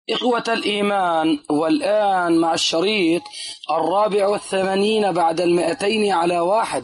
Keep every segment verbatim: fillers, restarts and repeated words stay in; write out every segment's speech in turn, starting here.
إخوة الإيمان، والآن مع الشريط الرابع والثمانين بعد المئتين على واحد.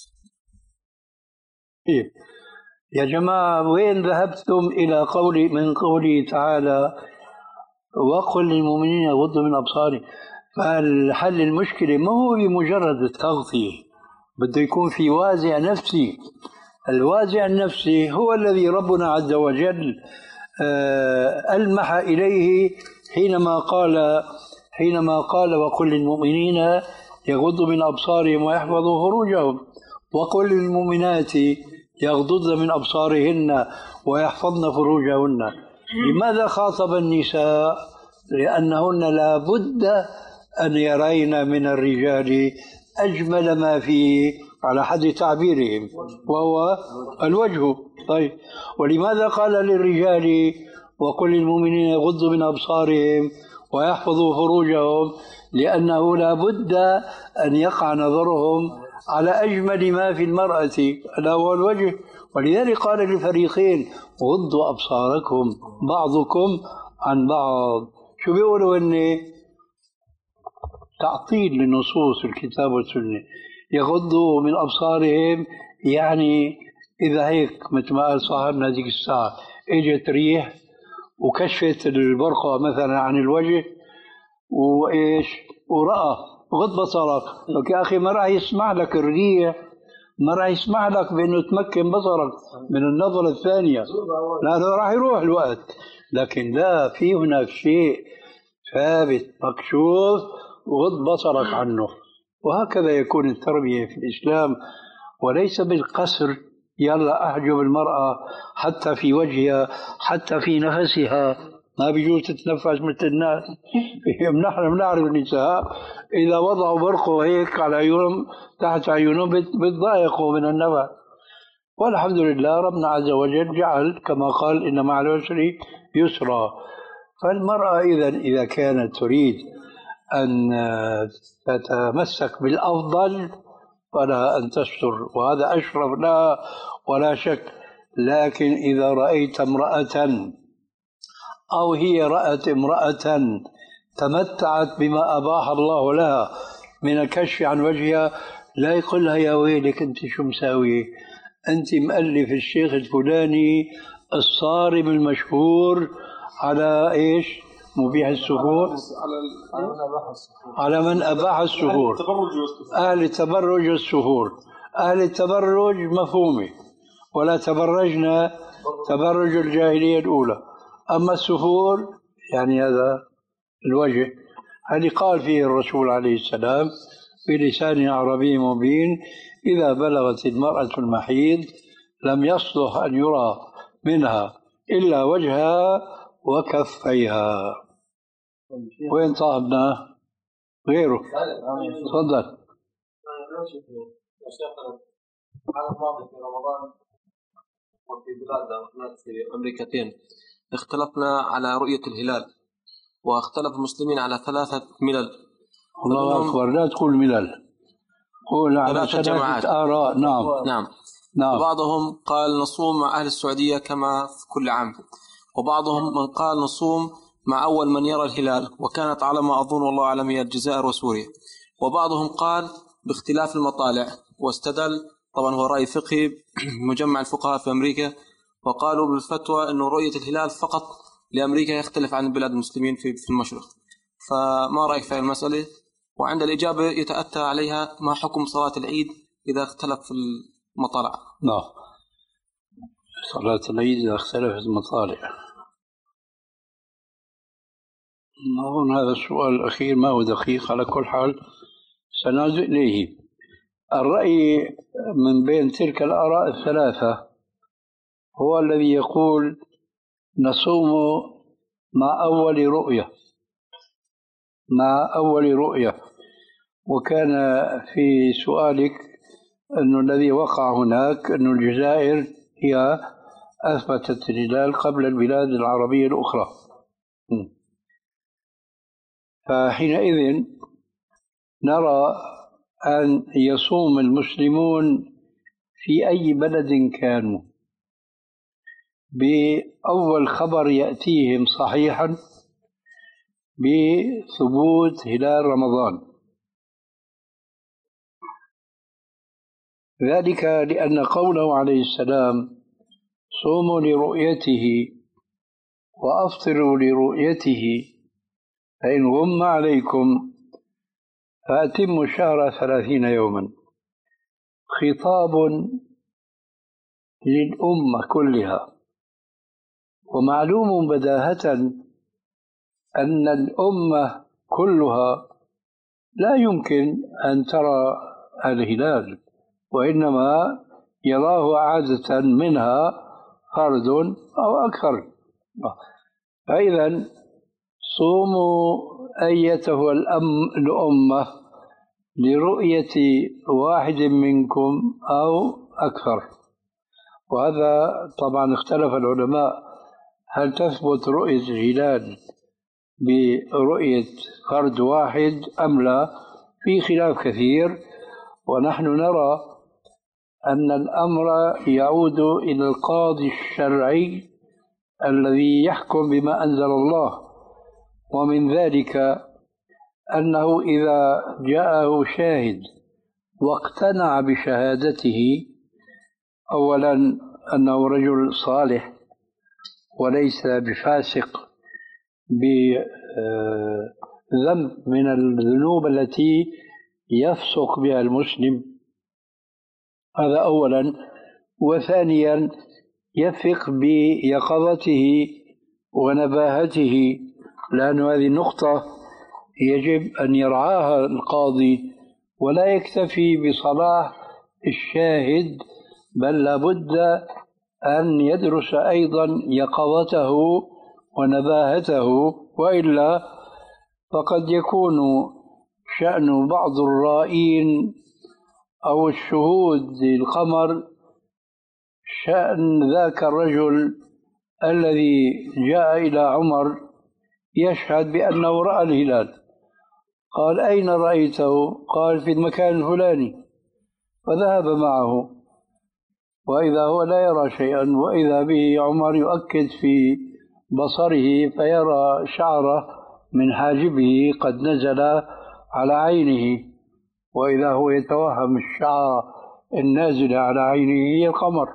يا جماعة، وين ذهبتم إلى قولي من قوله تعالى وقل للمؤمنين يغضوا من أبصارهم؟ فالحل المشكلة ما هو بمجرد التغطية، بده يكون في وازع نفسي. الوازع النفسي هو الذي ربنا عز وجل ألمح إليه حينما قال حينما قال وقل للمؤمنين يغضوا من أبصارهم ويحفظوا فروجهم، وقل للمؤمنات يغضضن من أبصارهن ويحفظن فروجهن. لماذا خاطب النساء؟ لأنهن لا بد أن يرين من الرجال أجمل ما فيه على حد تعبيرهم وهو الوجه. طيب، ولماذا قال للرجال وقل للمؤمنين يغضوا من أبصارهم ويحفظوا فروجهم؟ لأنه لا بد أن يقع نظرهم على أجمل ما في المرأة ألا هو الوجه. ولذلك قال للفريقين غضوا أبصاركم بعضكم عن بعض. شو بيقولوا؟ إن تعطيل لنصوص الكتاب والسنة. يغضوا من أبصارهم يعني إذا هيك مثل ما قال صاحبنا ذيك الساعة إجت ريح وكشفت البرقع مثلا عن الوجه وإيش ورأى غض بصرك، لك يا أخي ما راح يسمع لك الريح، ما راح يسمع لك بأنه تمكن بصرك من النظرة الثانية، لأنه راح يروح الوقت. لكن لا، في هناك شيء ثابت مكشوف وغض بصرك عنه. وهكذا يكون التربية في الإسلام، وليس بالقصر يلا أحجب المرأة حتى في وجهها حتى في نفسها، ما بيجوز تتنفس مثل الناس. نحن بنعرف النساء إذا وضعوا برقوا هيك على عيونهم تحت عيونهم بتضايقوا من النفس. والحمد لله ربنا عز وجل جعل كما قال إن مع العسر يسرا. فالمرأة إذا إذا كانت تريد أن تتمسك بالأفضل فلا أن تستر، وهذا أشرف لها ولا شك. لكن إذا رأيت امرأة أو هي رأت امرأة تمتعت بما أباح الله لها من الكشف عن وجهها، لا يقول لها يا ويلك أنت شو مساوية، أنت مؤلف الشيخ الفلاني الصارم المشهور على إيش مبيح السفور، على من أباح السفور، أهل التبرج والسفور. أهل التبرج مفهومة، ولا تبرجنا تبرج الجاهلية الأولى. أما السفور يعني هذا الوجه، هذه قال فيه الرسول عليه السلام بلسان عربي مبين إذا بلغت المرأة المحيض لم يصلح أن يرى منها إلا وجهها وكفيها. وين صاحبنا غيره؟ تفضل. في رمضان وفي بلادنا في أمريكتين اختلفنا على رؤية الهلال، واختلف المسلمين على ثلاثة ملل. الله أكبر، لا تقول ملل، قول على ثلاثة جماعات. آراء. نعم نعم نعم. بعضهم قال نصوم مع أهل السعودية كما في كل عام، وبعضهم من قال نصوم مع أول من يرى الهلال، وكانت على ما أظن والله أعلم هي الجزائر وسوريا. وبعضهم قال باختلاف المطالع، واستدل طبعا هو رأي فقهي مجمع الفقهاء في أمريكا، وقالوا بالفتوى أنه رؤية الهلال فقط لأمريكا يختلف عن بلاد المسلمين في المشرق. فما رأيك في المسألة؟ وعند الإجابة يتأتى عليها ما حكم صلاة العيد إذا اختلف في المطالع؟ لا، صلاة العيد إذا اختلفت المطالع، أظن هذا السؤال الأخير ما هو دقيق. على كل حال سنعود إليه. الرأي من بين تلك الآراء الثلاثة هو الذي يقول نصوم مع أول رؤية مع أول رؤية. وكان في سؤالك أنه الذي وقع هناك أن الجزائر هي أثبتت الهلال قبل البلاد العربية الأخرى، فحينئذ نرى أن يصوم المسلمون في أي بلد كانوا بأول خبر يأتيهم صحيحا بثبوت هلال رمضان. ذلك لأن قوله عليه السلام صوموا لرؤيته وأفطروا لرؤيته فإن غم عليكم فأتموا الشهر ثلاثين يوما، خطاب للأمة كلها. ومعلوم بداهة أن الأمة كلها لا يمكن أن ترى الهلال، وإنما يراه عادة منها فرد أو أكثر. فإذا صوموا أيتها الأمة لرؤية واحد منكم أو أكثر. وهذا طبعا اختلف العلماء هل تثبت رؤية الهلال برؤية فرد واحد أم لا، في خلاف كثير. ونحن نرى أن الأمر يعود إلى القاضي الشرعي الذي يحكم بما أنزل الله، ومن ذلك أنه إذا جاءه شاهد واقتنع بشهادته، أولا أنه رجل صالح وليس بفاسق بذنب من الذنوب التي يفسق بها المسلم، هذا أولا. وثانيا يثق بيقظته ونباهته، لأن هذه النقطة يجب أن يرعاها القاضي، ولا يكتفي بصلاح الشاهد، بل لابد أن يدرس أيضا يقظته ونباهته، وإلا فقد يكون شأن بعض الرائين أو الشهود للقمر شأن ذاك الرجل الذي جاء إلى عمر يشهد بأنه رأى الهلال. قال أين رأيته؟ قال في المكان الفلاني، فذهب معه، وإذا هو لا يرى شيئا، وإذا به عمر يؤكد في بصره فيرى شعره من حاجبه قد نزل على عينه، وإذا هو يتوهم الشعر النازل على عينه هي القمر.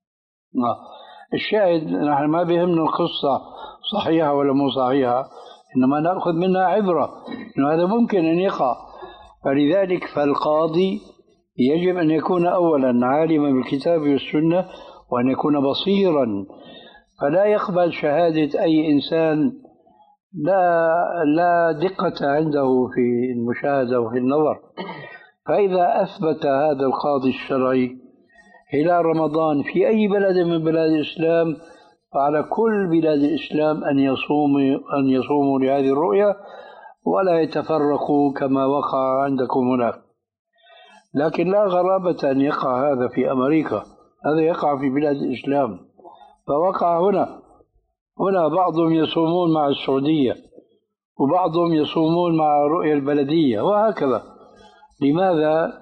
الشاهد نحن ما بيهمنا القصة صحيحة ولا مو صحيحة، إنما نأخذ منها عبرة إنه هذا ممكن أن يقع. فلذلك فالقاضي يجب أن يكون أولا عالما بالكتاب والسنة، وأن يكون بصيرا، فلا يقبل شهادة أي إنسان لا لا دقة عنده في المشاهدة وفي النظر. فإذا أثبت هذا القاضي الشرعي هلال رمضان في أي بلد من بلاد الإسلام، فعلى كل بلاد الإسلام أن يصوموا أن يصوموا لهذه الرؤية ولا يتفرقوا كما وقع عندكم هناك. لكن لا غرابة أن يقع هذا في أمريكا، هذا يقع في بلاد الإسلام، فوقع هنا. هنا بعضهم يصومون مع السعودية، وبعضهم يصومون مع رؤية البلدية، وهكذا. لماذا؟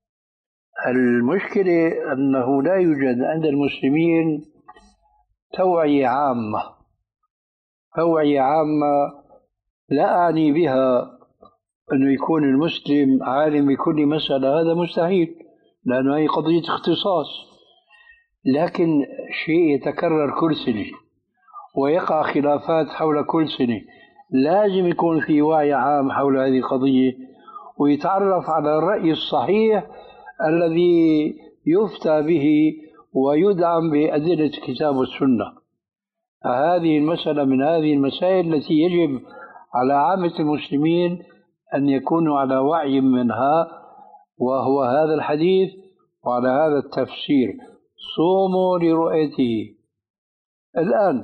المشكلة أنه لا يوجد عند المسلمين توعية عامة. توعية عامة لا أعني بها أنه يكون المسلم عالم بكل مسألة، هذا مستحيل، لأنه هي قضية اختصاص. لكن شيء يتكرر كل سنة ويقع خلافات حول كل سنة، لازم يكون في وعي عام حول هذه القضية، ويتعرف على الرأي الصحيح الذي يفتى به ويدعم بأدلة الكتاب والسنة. هذه المسألة من هذه المسائل التي يجب على عامة المسلمين أن يكونوا على وعي منها، وهو هذا الحديث وعلى هذا التفسير: صوموا لرؤيته. الآن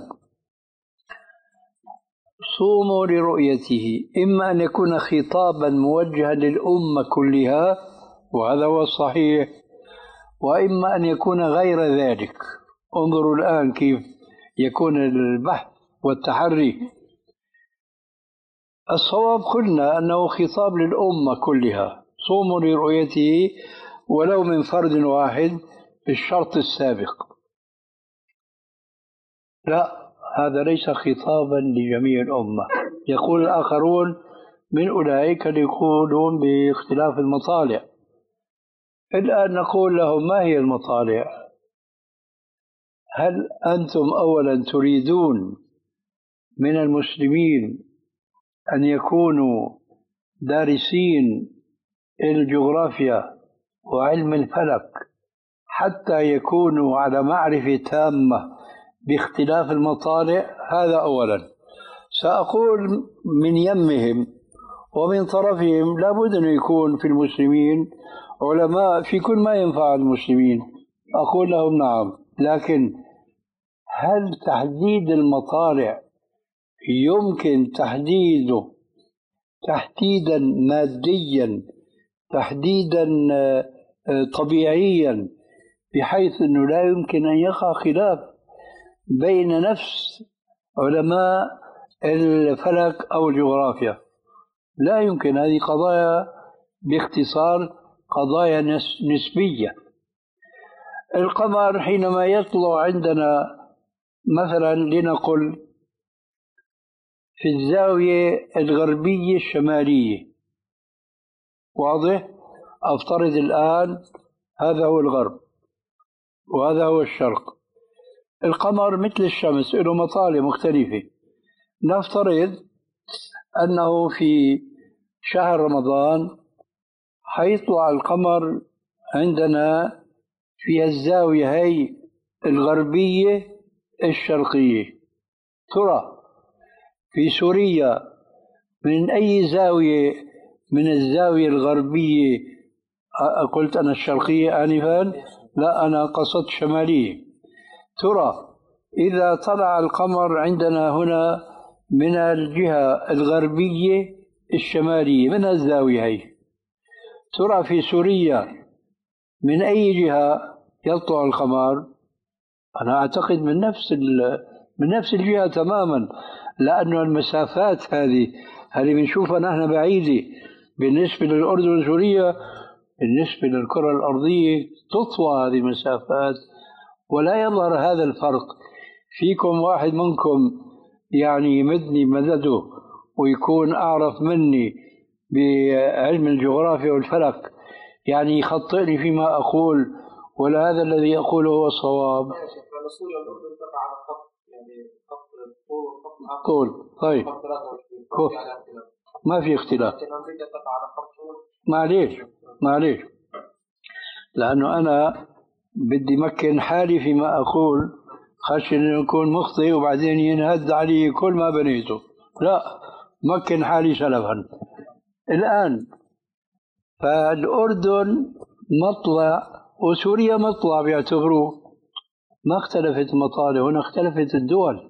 صوموا لرؤيته إما أن يكون خطابا موجها للأمة كلها، وهذا هو الصحيح، وإما أن يكون غير ذلك. انظروا الآن كيف يكون البحث والتحري. الصواب قلنا أنه خطاب للأمة كلها، صوموا لرؤيته ولو من فرد واحد بالشرط السابق. لا، هذا ليس خطابا لجميع الأمة، يقول الآخرون من أولئك اللي يقولون باختلاف المطالع. الآن نقول لهم ما هي المطالع؟ هل أنتم أولا تريدون من المسلمين أن يكونوا دارسين الجغرافيا وعلم الفلك حتى يكونوا على معرفة تامة باختلاف المطالع؟ هذا أولا. سأقول من يمهم ومن طرفهم لابد أن يكون في المسلمين علماء في كل ما ينفع المسلمين. أقول لهم نعم، لكن هل تحديد المطالع يمكن تحديده تحديدا ماديا، تحديدا طبيعيا، بحيث أنه لا يمكن أن يقع خلاف بين نفس علماء الفلك أو الجغرافيا؟ لا يمكن. هذه قضايا باختصار قضايا نسبية. القمر حينما يطلع عندنا مثلا لنقل في الزاوية الغربية الشمالية، واضح؟ أفترض الآن هذا هو الغرب وهذا هو الشرق. القمر مثل الشمس له مطالع مختلفة. نفترض أنه في شهر رمضان حيطلع القمر عندنا في الزاوية هي الغربية الشرقية. ترى في سوريا من أي زاوية من الزاوية الغربية؟ قلت أنا الشرقية آنفا، لا أنا قصدت شمالية. ترى إذا طلع القمر عندنا هنا من الجهة الغربية الشمالية من الزاوية هي، ترى في سوريا من أي جهة يطلع القمر؟ أنا أعتقد من نفس من نفس الجهة تماما، لأن المسافات هذه هذه بنشوفها نحن بعيدة بالنسبة للأردن وسوريا، بالنسبة للكرة الأرضية تطوى هذه المسافات ولا يظهر هذا الفرق. فيكم واحد منكم يعني يمدني مدده ويكون أعرف مني بعلم الجغرافيا والفلك، يعني يخطئني فيما أقول، ولا هذا الذي أقوله هو الصواب؟ طول. طيب ما في اختلاف. معليش معليش لأنه أنا بدي مكن حالي فيما أقول، خشي أن يكون مخطئ وبعدين ينهد علي كل ما بنيته. لا، مكن حالي سلفا. الآن فالأردن مطلع وسوريا مطلع بيعتبروه، ما اختلفت المطالع، هنا اختلفت الدول.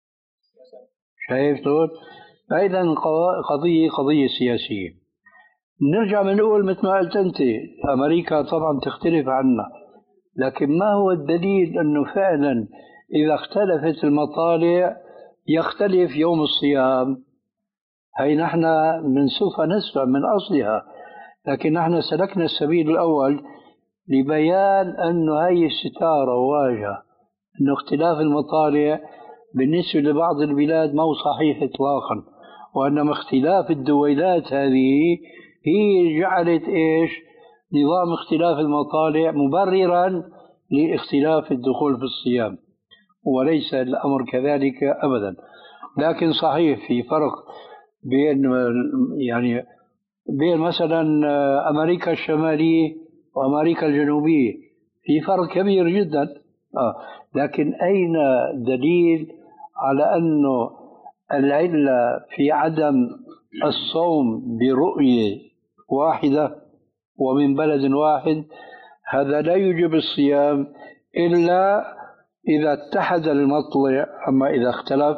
شايف دول؟ أيضا قضية قضية سياسية. نرجع بنقول مثل ما قلت أنت أمريكا طبعا تختلف عنا، لكن ما هو الدليل أنه فعلا إذا اختلفت المطالع يختلف يوم الصيام؟ هي نحن بنشوفها نسبة من أصلها، لكن نحن سلكنا السبيل الأول لبيان أنه هي الستارة واجهة، أنه اختلاف المطالع بالنسبة لبعض البلاد ما هو صحيح إطلاقا، وإنما اختلاف الدويلات هذه هي جعلت إيش؟ نظام اختلاف المطالع مبررا لاختلاف الدخول في الصيام، وليس الأمر كذلك أبدا. لكن صحيح في فرق بين يعني بين مثلا أمريكا الشمالية وأمريكا الجنوبية، في فرق كبير جدا. آه. لكن أين دليل على أنه العلة في عدم الصوم برؤية واحدة ومن بلد واحد؟ هذا لا يوجب الصيام إلا إذا اتحد المطلع، أما إذا اختلف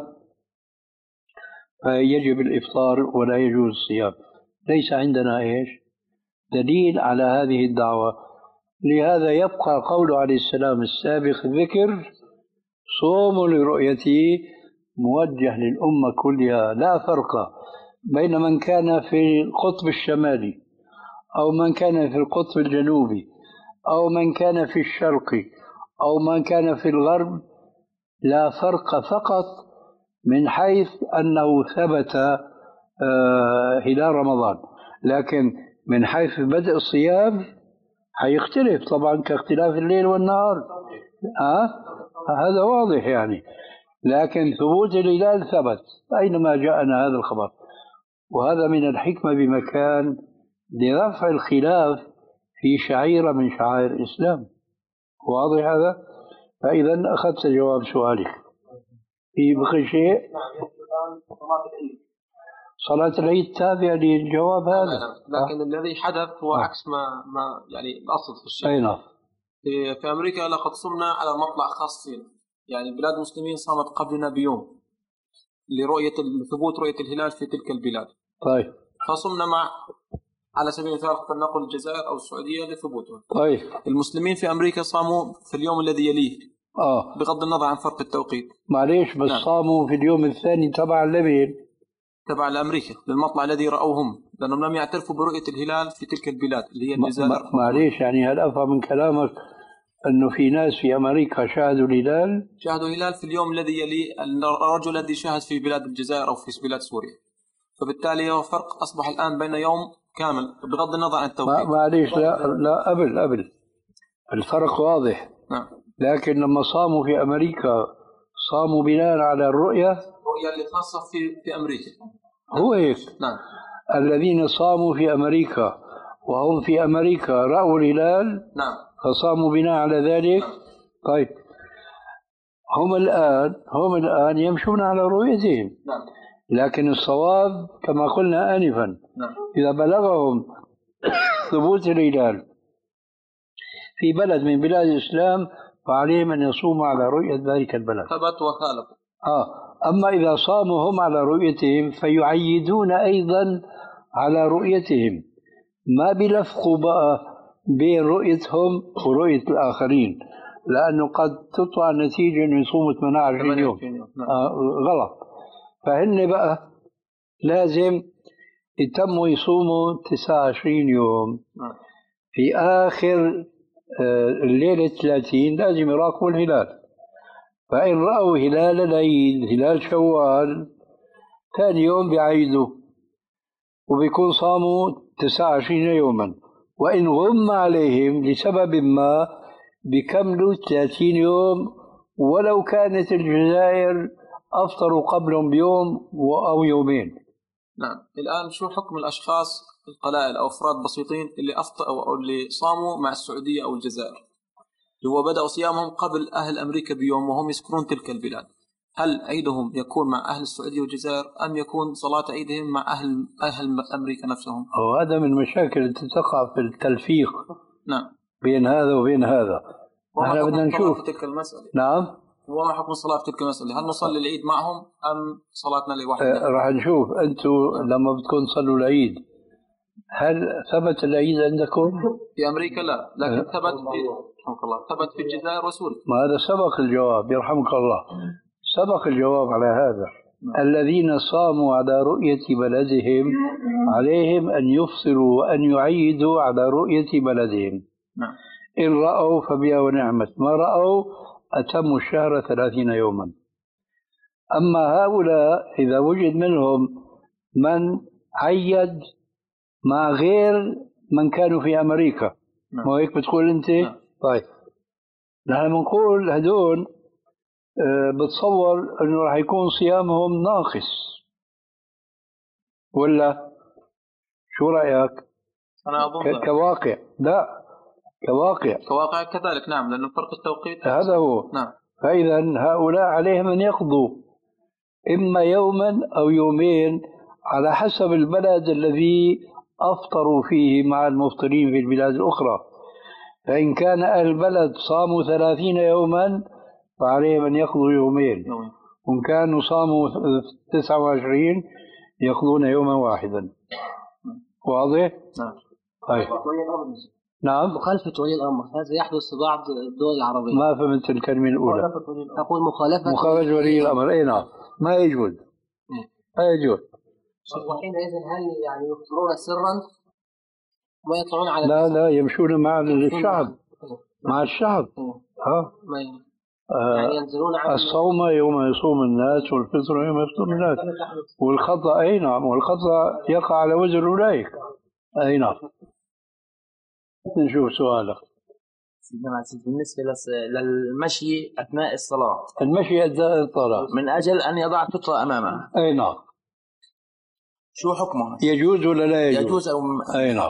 فيجب الإفطار ولا يجوز الصيام. ليس عندنا إيش دليل على هذه الدعوة. لهذا يبقى قوله عليه السلام السابق الذكر: صوم لرؤيته، موجه للأمة كلها، لا فرق بين من كان في القطب الشمالي أو من كان في القطب الجنوبي أو من كان في الشرق أو من كان في الغرب، لا فرق، فقط من حيث أنه ثبت آه هلال رمضان، لكن من حيث بدء الصيام حيختلف طبعا كاختلاف الليل والنهار. آه؟ هذا واضح يعني، لكن ثبوت الهلال ثبت أينما جاءنا هذا الخبر، وهذا من الحكمة بمكان لرفع الخلاف في شعيرة من شعائر الإسلام. واضح هذا؟ فإذا أخذت جواب سؤالك. في بقي شيء؟ صلاة العيد تابعة للجواب هذا، لكن أه؟ الذي حدث هو أه؟ عكس ما ما يعني الأصل في الشيء. أي نعم. في, في أمريكا لقد صمنا على مطلع خاص فينا، يعني بلاد المسلمين صامت قبلنا بيوم لرؤية ثبوت رؤية الهلال في تلك البلاد. طيب. فصمنا مع على سبيل المثال فلنقل الجزائر أو السعودية لثبوته. طيب. المسلمين في أمريكا صاموا في اليوم الذي يليه. آه. بغض النظر عن فرق التوقيت. معليش بس نعم. صاموا في اليوم الثاني تبع لمين؟ تبع لأمريكا للمطلع الذي رأوهم، لأنهم لم يعترفوا برؤية الهلال في تلك البلاد اللي هي الجزائر. معليش يعني هل أفهم من كلامك أنه في ناس في أمريكا شاهدوا الهلال؟ شاهدوا الهلال في اليوم الذي يلي الرجل الذي شاهد في بلاد الجزائر أو في بلاد سوريا، فبالتالي هو فرق أصبح الآن بين يوم كامل بغض النظر عن التوقيت. معليش لا لا قبل قبل الفرق واضح. نعم. لكن لما صاموا في أمريكا صاموا بناء على الرؤية الرؤية اللي خاصة في في أمريكا. هو هيك. نعم. الذين صاموا في أمريكا وهم في أمريكا رأوا الهلال. نعم. فصاموا بناء على ذلك. نعم. طيب هم الآن هم الآن يمشون على رؤيتهم. نعم. لكن الصواب كما قلنا آنفا. نعم. إذا بلغهم ثبوت الهلال في بلد من بلاد الإسلام فعليهم أن يصوموا على رؤية ذلك البلد. ثبت وخالف. آه. أما إذا صاموا هم على رؤيتهم فيعيدون أيضا على رؤيتهم، ما بيلفقوا بقى بين رؤيتهم ورؤية الآخرين، لأنه قد تطلع النتيجة أنه يصوموا ثمانية وعشرين يوم. آه غلط. فهن بقى لازم يتموا يصوموا تسعة وعشرين يوم. في آخر الليلة ثلاثين لازم يراقبوا الهلال، فإن رأوا هلال العيد هلال شوال ثاني يوم بيعيدوا وبيكون صاموا تسعة وعشرين يوما، وإن غم عليهم لسبب ما بيكملوا ثلاثين يوم ولو كانت الجزائر أفطروا قبلهم بيوم أو يومين. نعم. الآن شو حكم الأشخاص القلائل أو أفراد بسيطين اللي أفطروا أو اللي صاموا مع السعودية أو الجزائر، اللي هو بدأوا صيامهم قبل أهل أمريكا بيوم وهم يسكنون تلك البلاد، هل عيدهم يكون مع أهل السعودية والجزائر أم يكون صلاة عيدهم مع أهل أهل أمريكا نفسهم؟ وهذا من المشاكل التي تقع في التلفيق. نعم. بين هذا وبين هذا. احنا بدنا نشوف تلك المسألة. نعم. وما حكم الصلاة في تلك المسألة؟ هل نصلي العيد معهم أم صلاتنا لوحدنا؟ أه راح نشوف. أنتم لما بدكم تصلوا العيد هل ثبت العيد عندكم؟ في أمريكا لا، لكن ثبت في رحمك الله ثبت في الجزائر وسوريا. ما هذا سبق الجواب يرحمك الله، سبق الجواب على هذا. نعم. الذين صاموا على رؤية بلدهم عليهم أن يفطروا وأن يعيدوا على رؤية بلدهم. نعم. إن رأوا فبها ونعمت، ما رأوا أتموا الشهر ثلاثين يوما. أما هؤلاء إذا وجد منهم من عيد مع غير من كانوا في أمريكا. نعم. ما هيك بتقول أنت؟ نعم. طيب نحن بنقول هدول أه بتصور أنه راح يكون صيامهم ناقص ولا شو رأيك؟ أنا أظن كواقع لا كواقع كواقع كذلك. نعم، لأنه فرق التوقيت هذا هو. نعم. فإذا هؤلاء عليهم أن يقضوا إما يوما أو يومين على حسب البلد الذي أفطروا فيه مع المفطرين في البلاد الأخرى. فإن كان أهل البلد صاموا ثلاثين يوما فعليهم أن يقضوا يومين، وإن كانوا صاموا تسعة وعشرين يقضون يوما واحدا. واضح؟ نعم. طيب. نعم. مخالفة ولي الأمر هذا يحدث في بعض الدول العربية. ما فهمت الكلمة الأولى. أقول مخالفة مخالفة ولي الأمر. أي نعم، ما يجوز. ما يجوز. وحينئذ هل يعني يفطرون سرا وما يطلعون على لا لا يمشون مع الشعب مع الشعب. ها يعني ينزلون عن الصوم يوم يصوم الناس والفطر يوم يفطر الناس، والخطأ أي نعم، والخطأ يقع على وزر أولئك. أي نعم. نشوف سؤالك. سيدنا العزيز، بالنسبة للمشي أثناء الصلاة، المشي أثناء الصلاة من أجل أن يضع سترة أمامه، أي نعم، شو حكمه؟ يجوز ولا لا يجوز؟ يجوز أو م... أي نعم.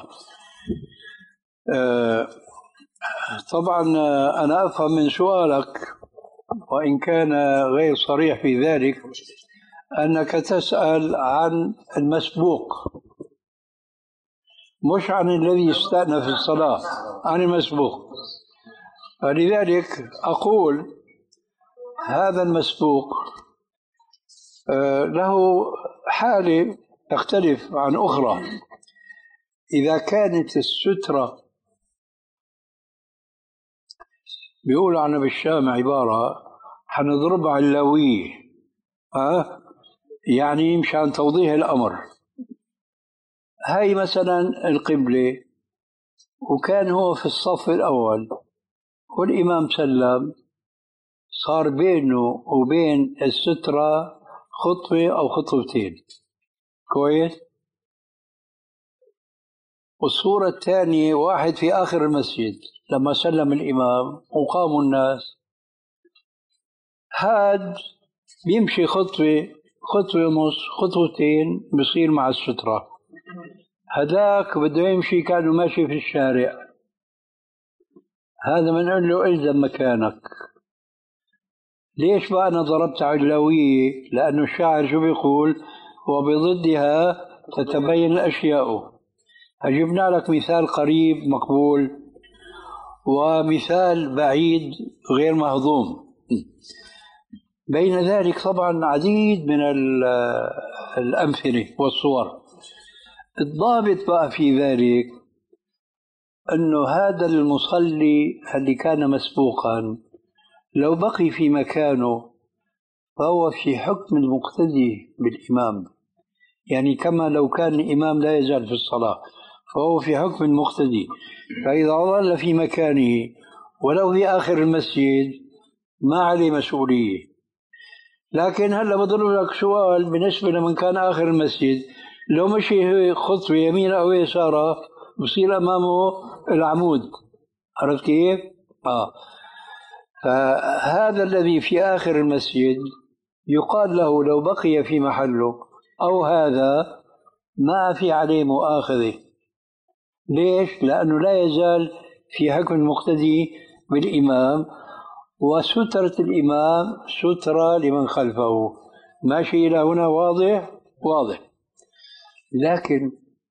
آه طبعا أنا أفهم من سؤالك، وإن كان غير صريح في ذلك، أنك تسأل عن المسبوق، مش عن الذي استأنف في الصلاة، عن المسبوق. فلذلك أقول هذا المسبوق له حالة تختلف عن أخرى. إذا كانت السترة، بيقول عنا بالشام عبارة حنضرب علوية، ها يعني مشان توضيح الأمر. هاي مثلا القبلة، وكان هو في الصف الأول والإمام سلم، صار بينه وبين السترة خطوة أو خطوتين، كويس. والصورة الثانية واحد في آخر المسجد لما سلم الإمام وقاموا الناس، هاد بيمشي خطوة خطوة ونص خطوتين بصير مع السترة، هذاك بده يمشي كانوا ماشي في الشارع، هذا بنقول له إلزم مكانك. ليش بقى أنا ضربت علوية؟ لأنه الشاعر شو بيقول؟ وبضدها تتبين الأشياء. أجبنا لك مثال قريب مقبول ومثال بعيد غير مهضوم. بين ذلك طبعا عديد من الأمثلة والصور. الضابط بقى في ذلك أنه هذا المصلي اللي كان مسبوقا لو بقي في مكانه فهو في حكم المقتدي بالإمام، يعني كما لو كان الإمام لا يزال في الصلاة فهو في حكم المقتدي. فإذا ظل في مكانه ولو في آخر المسجد ما عليه مسؤولية. لكن هلا بضرب لك سؤال بالنسبة لمن كان آخر المسجد، لو مشي خطوة يمين أو يسارة بصير أمامه العمود، عرفت كيف؟ آه. فهذا الذي في آخر المسجد يقال له لو بقي في محله أو هذا ما في عليه مؤاخذة. ليش؟ لأنه لا يزال في حكم المقتدي بالإمام، وسترة الإمام سترة لمن خلفه. ماشي إلى هنا واضح؟ واضح. لكن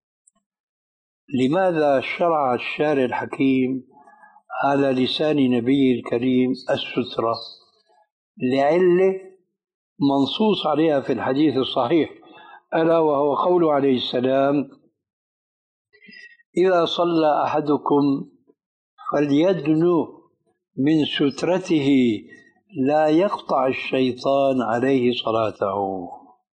لماذا شرع الشارع الحكيم على لسان نبي الكريم السترة؟ لعلة منصوص عليها في الحديث الصحيح، ألا وهو قوله عليه السلام: إذا صلى أحدكم فليدنو من سترته لا يقطع الشيطان عليه صلاته.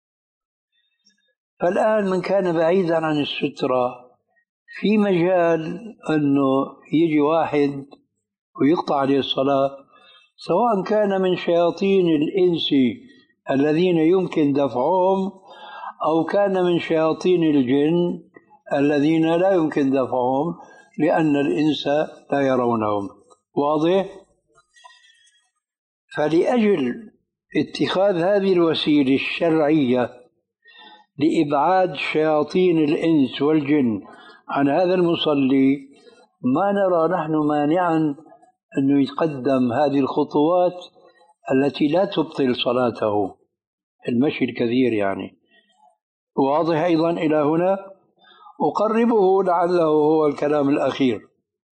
فالآن من كان بعيدا عن السترة في مجال أنه يجي واحد ويقطع عليه الصلاة، سواء كان من شياطين الإنس الذين يمكن دفعهم أو كان من شياطين الجن الذين لا يمكن دفعهم لأن الإنس لا يرونهم. واضح؟ فلأجل اتخاذ هذه الوسيلة الشرعية لإبعاد شياطين الإنس والجن عن هذا المصلي، ما نرى نحن مانعا أنه يتقدم هذه الخطوات التي لا تبطل صلاته، المشي الكثير يعني. واضح أيضا إلى هنا؟ أقربه لعله هو الكلام الأخير.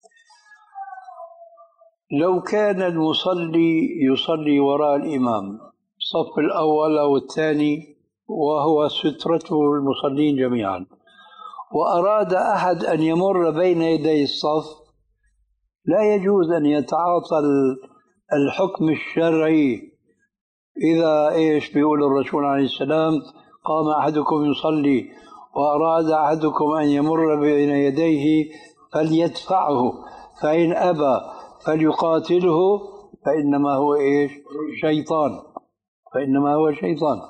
لو كان المصلي يصلي وراء الإمام الصف الأول أو الثاني وهو سترته المصلين جميعا، وأراد أحد أن يمر بين يدي الصف، لا يجوز أن يتعاطى الحكم الشرعي. إذا إيش بيقول الرسول عليه السلام: قام أحدكم يصلي وأراد أحدكم أن يمر بين يديه فليدفعه، فإن أبى فليقاتله فإنما هو إيش؟ شيطان، فإنما هو شيطان.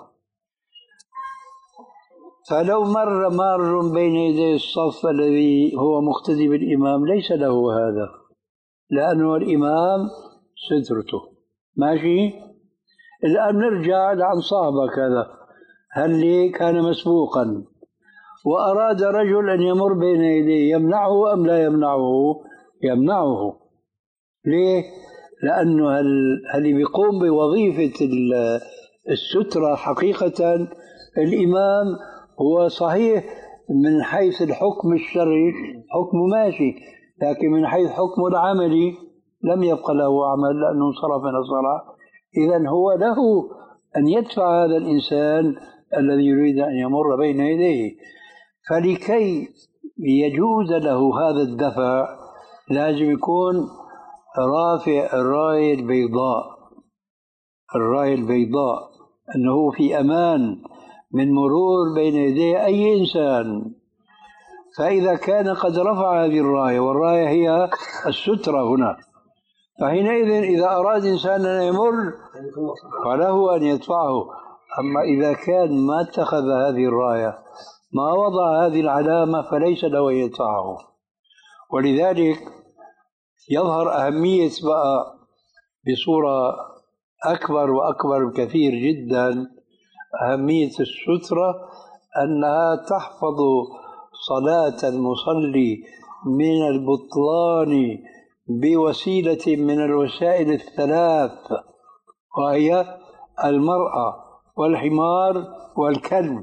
فلو مر مار بين يدي الصف الذي هو مقتدي بالإمام ليس له هذا، لأنه الإمام سترته. ماشي؟ الآن نرجع عن صاحبك هذا، هل لي كان مسبوقا وأراد رجل أن يمر بين يديه، يمنعه أم لا يمنعه؟ يمنعه. ليه؟ لأنه اللي بيقوم بوظيفة السترة حقيقة الإمام هو صحيح من حيث الحكم الشرعي حكمه ماشي، لكن من حيث حكمه العملي لم يبقى له عمل لأنه انصرف من الصلاة. إذن هو له أن يدفع هذا الإنسان الذي يريد أن يمر بين يديه. فلكي يجوز له هذا الدفع لازم يكون رافع الراية البيضاء، الراية البيضاء أنه في أمان من مرور بين يدي أي إنسان. فإذا كان قد رفع هذه الراية، والراية هي السترة هنا، فحينئذ إذا أراد إنسان أن يمر فله أن يدفعه. أما إذا كان ما اتخذ هذه الراية، ما وضع هذه العلامة، فليس له أن يدفعه. ولذلك يظهر أهمية بقى بصورة أكبر وأكبر بكثير جدا أهمية السترة، أنها تحفظ صلاة المصلي من البطلان بوسيلة من الوسائل الثلاث، وهي المرأة والحمار والكلب.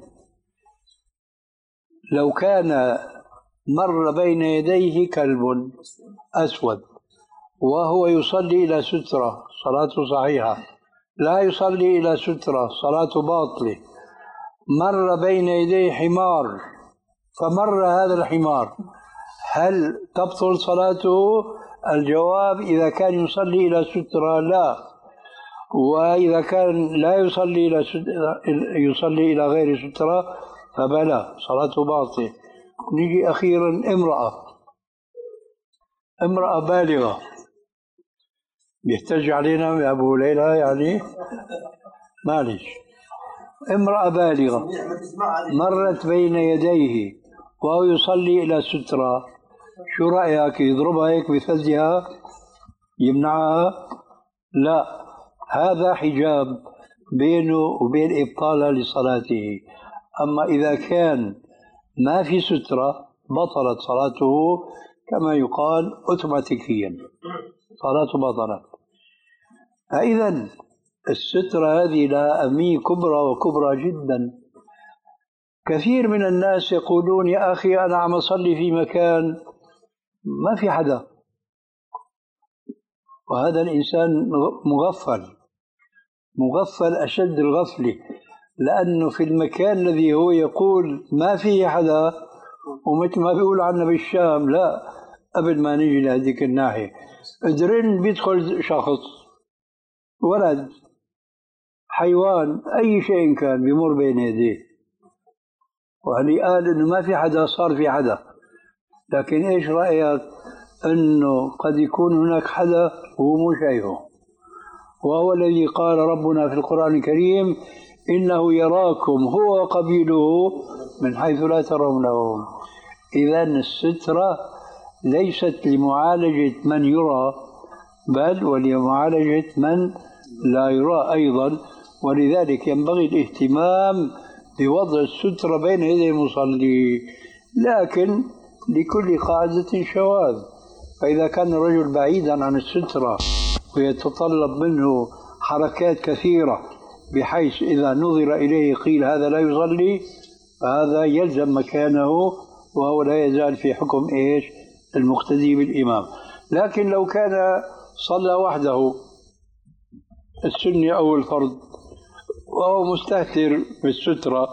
لو كان مر بين يديه كلب أسود وهو يصلي إلى سترة صلاته صحيحة، لا يصلي إلى سترة صلاته باطلة. مر بين يديه حمار فمر هذا الحمار، هل تبطل صلاته؟ الجواب إذا كان يصلي إلى سترة لا، وإذا كان لا يصلي إلى يصلي إلى غير سترة فبلا صلاته باطلة. نيجي أخيرا امرأة امرأة بالغة، يحتج علينا يا أبو ليلى يعني معلش. امرأة بالغة مرت بين يديه وهو يصلي إلى سترة، شو رأيك؟ يضربها هيك بثديها يمنعها؟ لا، هذا حجاب بينه وبين إبطالها لصلاته. أما إذا كان ما في سترة بطلت صلاته كما يقال أوتوماتيكيا، صلاته بطلت. فإذا السترة هذه لها أهمية كبرى وكبرى جدا. كثير من الناس يقولون يا أخي أنا عم أصلي في مكان ما في حدا، وهذا الإنسان مغفل مغفل أشد الغفلة، لأنه في المكان الذي هو يقول ما فيه حدا، ومثل ما بيقول عنا بالشام لا، قبل ما نيجي لهذيك الناحية ادرين بيدخل شخص ولد حيوان أي شيء كان بيمر بين يديه، وهني قال إنه ما في حدا، صار في حدا. لكن إيش رأيك إنه قد يكون هناك حدا وهو مو شايفه، وهو الذي قال ربنا في القرآن الكريم إنه يراكم هو وقبيله من حيث لا ترونهم. إذن السترة ليست لمعالجة من يرى بل ولمعالجة من لا يرى أيضا. ولذلك ينبغي الاهتمام بوضع السترة بين يدي المصلي، لكن لكل قاعدة شواذ. فإذا كان الرجل بعيدا عن السترة ويتطلب منه حركات كثيرة بحيث إذا نظر إليه قيل هذا لا يصلي، فهذا يلزم مكانه وهو لا يزال في حكم إيش؟ المقتدي بالإمام. لكن لو كان صلى وحده السنة أو الفرض وهو مستهتر بالسترة،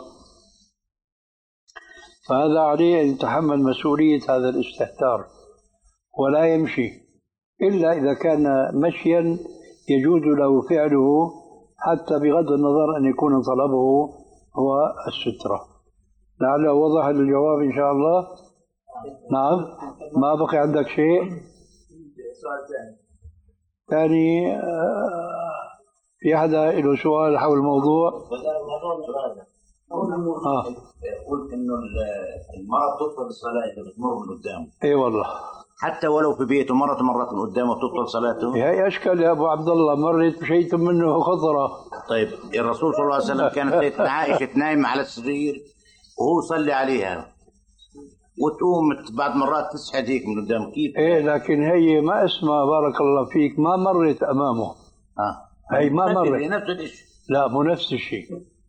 فهذا عليه أن يتحمل مسؤولية هذا الاستهتار ولا يمشي إلا إذا كان مشيا يجوز له فعله، حتى بغض النظر أن يكون طلبه هو السترة. لعله وضح الجواب إن شاء الله. نعم، ما بقي عندك شيء؟ يعني في حدا له سؤال حول الموضوع؟ آه. قلت انه المرأة تطلب الصلاة اذا بتمر من قدامه. اي والله. حتى ولو في بيته مرة مرت من قدامه تطلب صلاته. هي اشكال يا ابو عبد الله، مرت بشيء منه خطرة. طيب الرسول صلى الله عليه وسلم كانت سيدتنا عائشة نايمة على السرير وهو يصلي عليها وتقوم بعد مرات تسحد هيك من قدام، كيف؟ ايه لكن هي ما اسمها بارك الله فيك ما مرت امامه. اه هي ما مرت. هي نفس الشيء. لا مو نفس الشيء.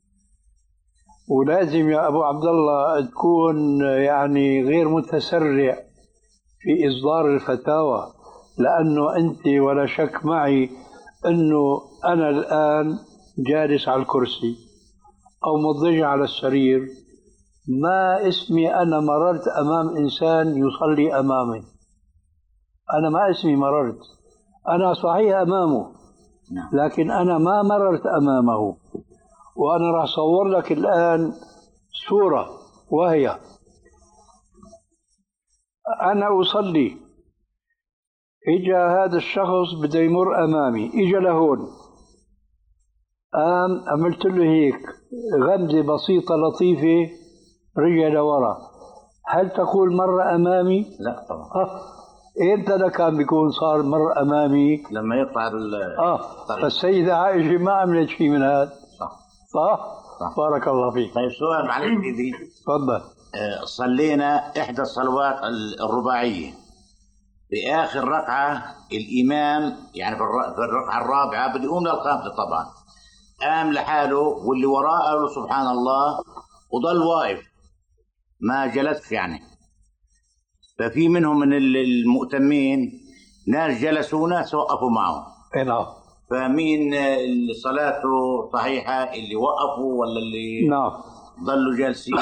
ولازم يا ابو عبد الله تكون يعني غير متسرع في اصدار الفتاوى، لانه انت ولا شك معي انه انا الان جالس على الكرسي او مضطجع على السرير، ما اسمي أنا مررت أمام إنسان يصلي أمامي. أنا ما اسمي مررت، أنا صحيح أمامه لكن أنا ما مررت أمامه. وأنا راح أصور لك الآن صورة، وهي أنا أصلي، إجا هذا الشخص بده يمر أمامي، إجا لهون، قام عملت له هيك غمزة بسيطة لطيفة، رجع لورا، هل تقول مر أمامي؟ لا طبعا. آه. إمتى ده كان بيكون صار مر أمامي؟ لما يقطع ال آه فالسيدة عائشة ما عملت شيء من هذا. صح صح؟ صح. بارك الله فيك. طيب سؤال معلش سيدي. تفضل. آه صلينا إحدى الصلوات الرباعية، في آخر ركعة الإمام يعني في الركعة الرابعة بده يقوم للخامسة طبعا، قام لحاله واللي وراءه قالوا سبحان الله وضل واقف ما جلس يعني. ففي منهم من المؤتمين ناس جلسوا وناس وقفوا معه. نعم. فمين اللي صلاته صحيحة، اللي وقفوا ولا اللي نعم ضلوا جالسين؟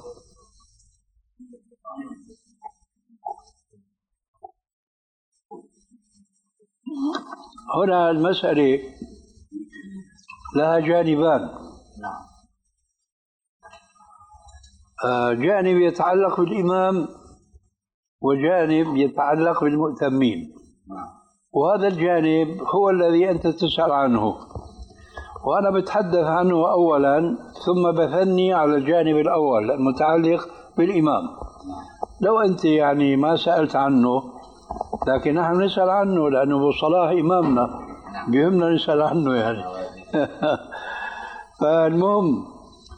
هنا المسألة لها جانبان. نعم. جانب يتعلق بالإمام وجانب يتعلق بالمؤتمين، وهذا الجانب هو الذي أنت تسأل عنه، وأنا بتحدث عنه أولا ثم بثني على الجانب الأول المتعلق بالإمام. لو أنت يعني ما سألت عنه، لكن نحن نسأل عنه لأنه أبو صلاح إمامنا بيهمنا نسأل عنه يعني. فالمهم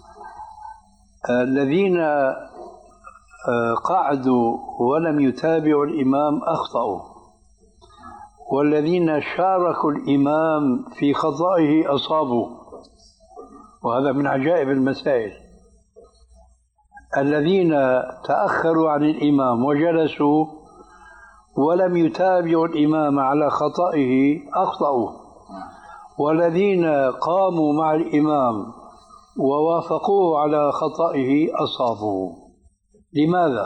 الذين قعدوا ولم يتابعوا الإمام أخطأوا، والذين شاركوا الإمام في خطئه أصابوا، وهذا من عجائب المسائل. الذين تأخروا عن الإمام وجلسوا ولم يتابعوا الإمام على خطئه أخطأوا، والذين قاموا مع الإمام ووافقوه على خطئه أصابوا. لماذا؟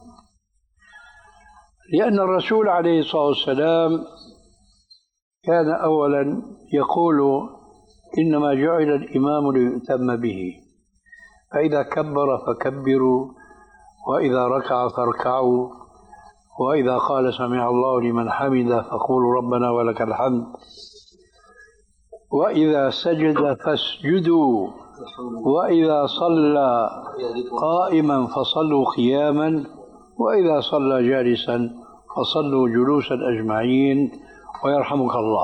لأن الرسول عليه الصلاة والسلام كان أولا يقول إنما جعل الإمام ليؤتم به، فإذا كبر فكبروا، وإذا ركع فاركعوا، وإذا قال سمع الله لمن حمده فقولوا ربنا ولك الحمد، وإذا سجد فاسجدوا، وإذا صلى قائما فصلوا قياما، وإذا صلى جالسا فصلوا جلوسا أجمعين ويرحمك الله.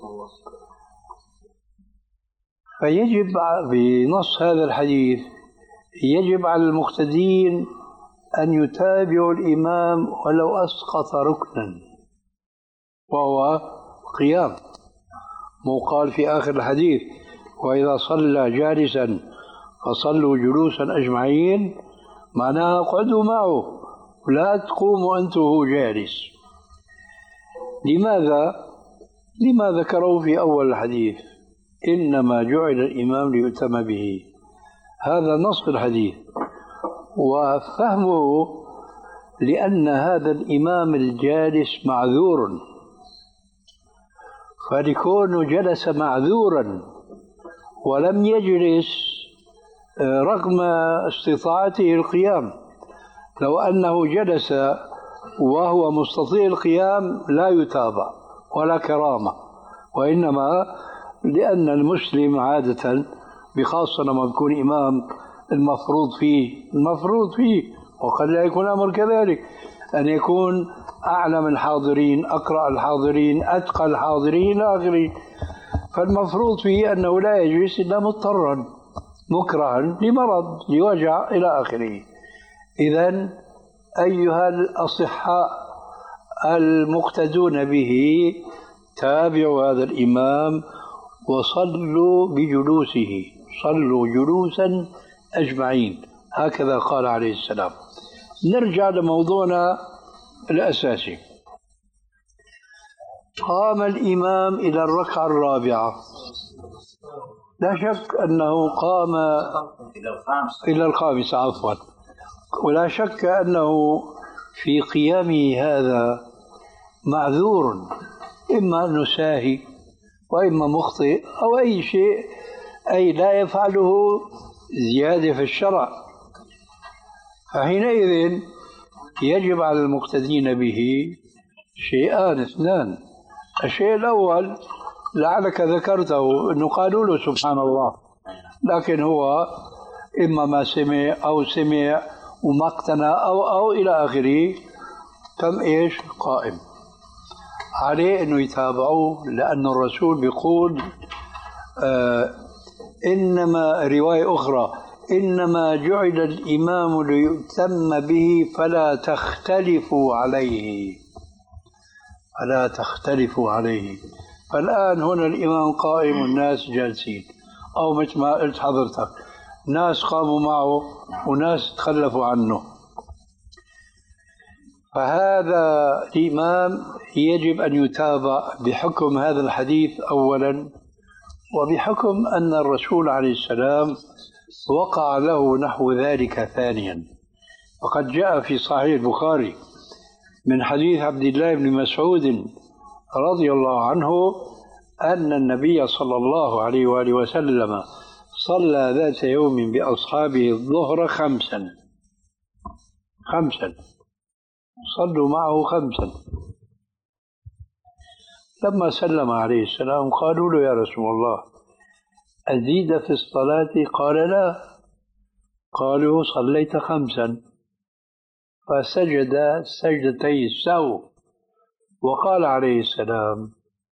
فيجب بنص هذا الحديث يجب على المقتدين أن يتابعوا الإمام ولو أسقط ركنا وهو قيام، مو قال في آخر الحديث وإذا صلى جالسا فصلوا جلوسا أجمعين، معناها اقعدوا معه ولا تقوموا أنتم وهو جالس. لماذا؟ لما ذكروا في أول الحديث إنما جعل الإمام ليؤتم به، هذا نص الحديث. وفهمه لأن هذا الإمام الجالس معذور، فلكونه جلس معذورا ولم يجلس رغم استطاعته القيام، لو أنه جلس وهو مستطيع القيام لا يتابع ولا كرامة، وإنما لأن المسلم عادة بخاصة لما يكون إمام المفروض فيه المفروض فيه وقد لا يكون أمر كذلك أن يكون أعلم الحاضرين أقرأ الحاضرين أتقى الحاضرين إلى آخره. فالمفروض فيه أنه لا يجلس إلا مضطرا مكرها لمرض لوجع إلى آخره. إذن أيها الأصحاء المقتدون به تابعوا هذا الإمام وصلوا بجلوسه، صلوا جلوسا أجمعين، هكذا قال عليه السلام. نرجع لموضوعنا الأساسي. قام الإمام إلى الركعة الرابعة، لا شك أنه قام إلى الخامسة عفوا، ولا شك أنه في قيامه هذا معذور، إما أنه ساهي وإما مخطئ أو أي شيء، أي لا يفعله زيادة في الشرع. فحينئذ يجب على المقتدين به شيئان اثنان. الشيء الأول لعلك ذكرته أنه قالوا له سبحان الله، لكن هو إما ما سمع أو سمع وما اقتنع أو أو إلى آخره، تم إيش قائم عليه أنه يتابعوه، لأن الرسول بيقول آه إنما رواية أخرى إنما جعل الإمام ليؤتم به فلا تختلفوا عليه، فلا تختلفوا عليه. فالآن هنا الإمام قائم والناس جالسين، أو مثل ما قلت حضرتك ناس قاموا معه وناس تخلفوا عنه. فهذا الإمام يجب أن يتابع بحكم هذا الحديث أولا، وبحكم أن الرسول عليه السلام وقع له نحو ذلك ثانيا. وقد جاء في صحيح البخاري من حديث عبد الله بن مسعود رضي الله عنه أن النبي صلى الله عليه وآله وسلم صلى ذات يوم بأصحابه الظهر خمسا خمسا صلوا معه خمسا. لما سلم عليه السلام قالوا له يا رسول الله أزيد في الصلاة؟ قال لا. قالوا صليت خمسا، فسجد سجدتي السهو وقال عليه السلام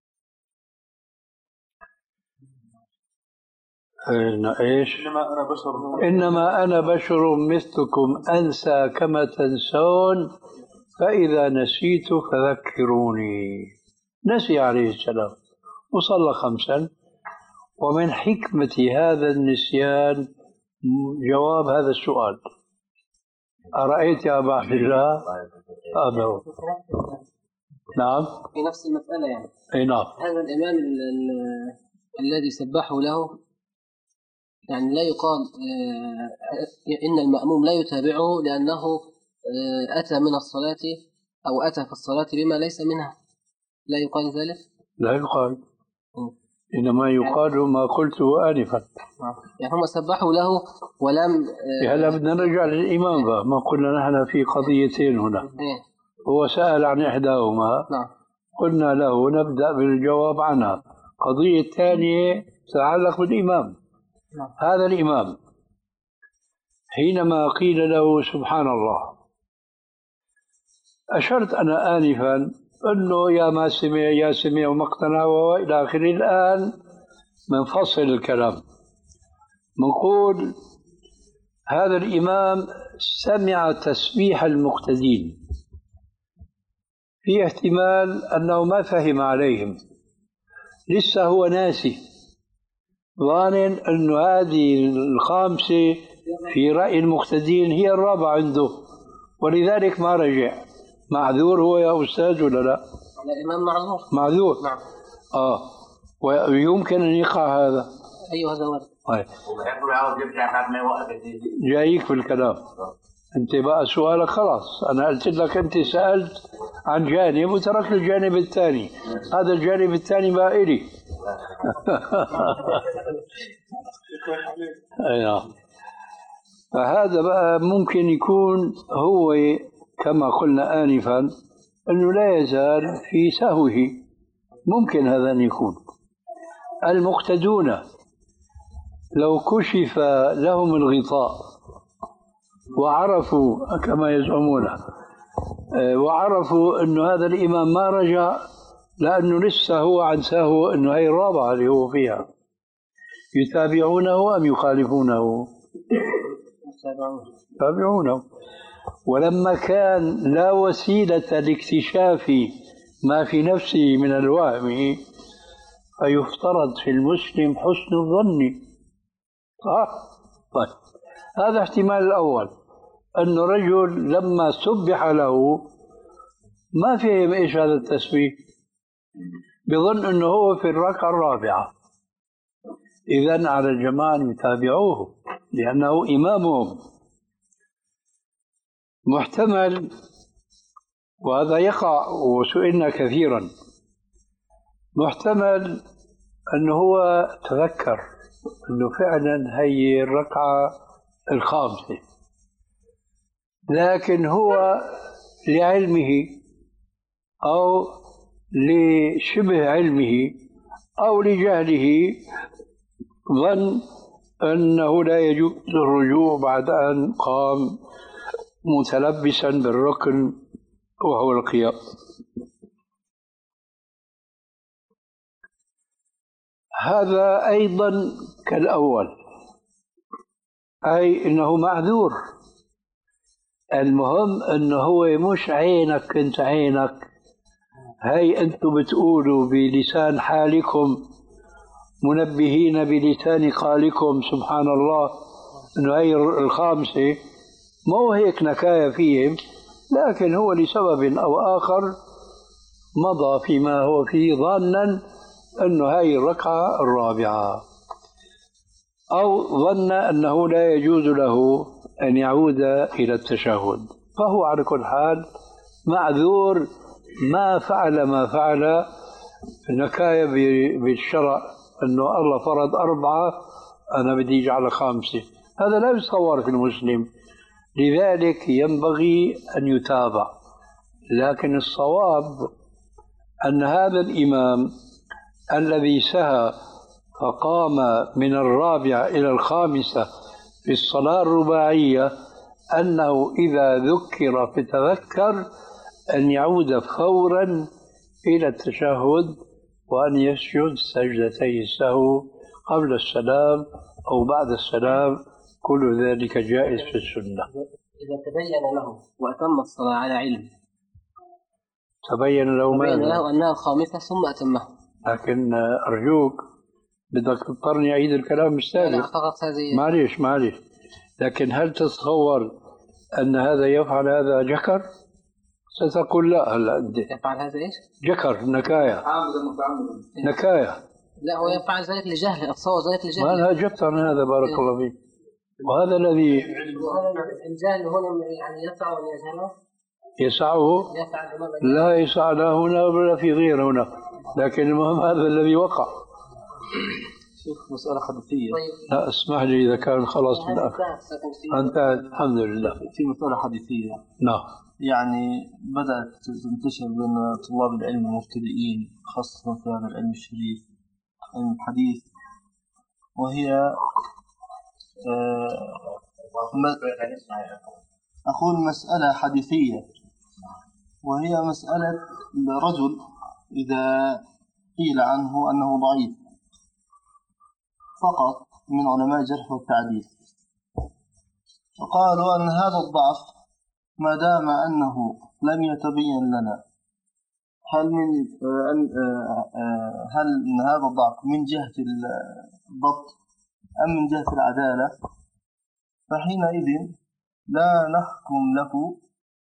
إن إيش إنما أنا بشر إنما أنا بشر مثلكم أنسى كما تنسون فإذا نسيت فذكروني. نسي عليه السلام وصلى خمسا. ومن حكمة هذا النسيان جواب هذا السؤال. أرأيت يا أبا عبد الله؟ هذا نعم في نفس المسألة يعني. أي نعم. هذا الإمام ال ال الذي سبحه له يعني لا يقال آه إن المأموم لا يتابعه لأنه آه أتى من الصلاة أو أتى في الصلاة بما ليس منها، لا يقال ذلك؟ لا يقال، إنما يقال ما قلته آنفا. يعني هم سبحوا له ولم آه هلا بدنا نرجع للإمام بقى. ما قلنا نحن في قضيتين هنا. إيه؟ هو سأل عن إحداهما نعم. قلنا له نبدأ بالجواب عنها. قضية الثانية تتعلق بالإمام. نعم. هذا الإمام حينما قيل له سبحان الله أشرت أنا آنفا أنه يا ما سمع يا سمع وما اقتنع وإلى آخره. الآن منفصل الكلام، منقول هذا الإمام سمع تسبيح المقتدين، في احتمال أنه ما فهم عليهم، لسه هو ناسي، ظانن أن هذه الخامسة في رأي المقتدين هي الرابعة عنده، ولذلك ما رجع. معذور هو يا أستاذ ولا لا؟ الإمام معذور. معذور. نعم. آه ويمكن أن يقع هذا. أيوه هذا ورد. طيب. جايك في الكلام. أنت بقى سؤالك خلاص، أنا قلت لك أنت سألت عن جانب وتركت الجانب الثاني، هذا الجانب الثاني بقى إلي. أيوه. فهذا بقى ممكن يكون هو كما قلنا آنفا أنه لا يزال في سهوه، ممكن هذا أن يكون. المقتدون لو كشف لهم الغطاء وعرفوا كما يزعمون وعرفوا أن هذا الإمام ما رجع لأنه لسه هو عن سهو أنه هي الرابعة اللي هو فيها، يتابعونه أم يخالفونه؟ يتابعونه. ولما كان لا وسيلة لاكتشاف ما في نفسه من الوهم فيفترض في المسلم حسن الظن. صح؟ طيب، هذا احتمال الأول، أن رجل لما سبح له ما فهم إيش هذا التسبيح، بظن أنه هو في الركعة الرابعة، إذن على الجماعة أن يتابعوه لأنه إمامهم. محتمل، وهذا يقع وسئلنا كثيرا، محتمل أنه هو تذكر أنه فعلا هي الركعة الخامسة، لكن هو لعلمه أو لشبه علمه أو لجهله ظن أنه لا يجوز الرجوع بعد أن قام متلبسا بالركن وهو القيام. هذا أيضا كالأول، أي أنه معذور. المهم أنه هو مش عينك كنت عينك، هاي أنتم بتقولوا بلسان حالكم منبهين بلسان قالكم سبحان الله أنه هاي الخامسة، مو هيك نكاية فيهم، لكن هو لسبب أو آخر مضى فيما هو فيه ظنا أنه هاي الركعة الرابعة، أو ظن أنه لا يجوز له أن يعود إلى التشهد، فهو على كل حال معذور. ما فعل ما فعل نكاية بالشرع أنه الله فرض أربعة أنا بدي أجعل خامسة، هذا لا يتصور في المسلم، لذلك ينبغي أن يتابع. لكن الصواب أن هذا الإمام الذي سهى فقام من الرابعة إلى الخامسة في الصلاة الرباعية أنه إذا ذكر فتذكر أن يعود فورا إلى التشهد وأن يسجد سجدتي السهو قبل السلام أو بعد السلام، كل ذلك جائز في السنة. إذا تبين له وأتم الصلاة على علم، تبين له تبين له أنها الخامسة ثم أتمها. لكن أرجوك بدك تضطرني أعيد الكلام السابق. فقط هذه معليش معليش لكن هل تتصور أن هذا يفعل هذا جكر؟ ستقول لا. هلا أنت يفعل هذا إيش؟ جكر، نكاية، نكاية. لا، هو يفعل ذلك لجهل، أتصور ذلك لجهل. ما أنا جبت عن هذا بارك إيه؟ الله فيك. وهذا الذي الجهل هنا يعني يسعه أن يجهله، يسعه لا يسع لا هنا ولا في غير هنا، لكن المهم هذا الذي وقع. شوف مسألة حديثية. لا اسمح لي إذا كان خلاص انتهت الحمد لله. في مسألة حديثية نعم، يعني بدأت تنتشر بين طلاب العلم المبتدئين خاصة في هذا العلم الشريف، علم الحديث، وهي آه أقول مسألة حديثية، وهي مسألة رجل إذا قيل عنه أنه ضعيف فقط من علماء الجرح والتعديل، فقالوا أن هذا الضعف ما دام أنه لم يتبين لنا هل من هل هذا الضعف من جهة الضبط أم من جهة العدالة، فحينئذ لا نحكم له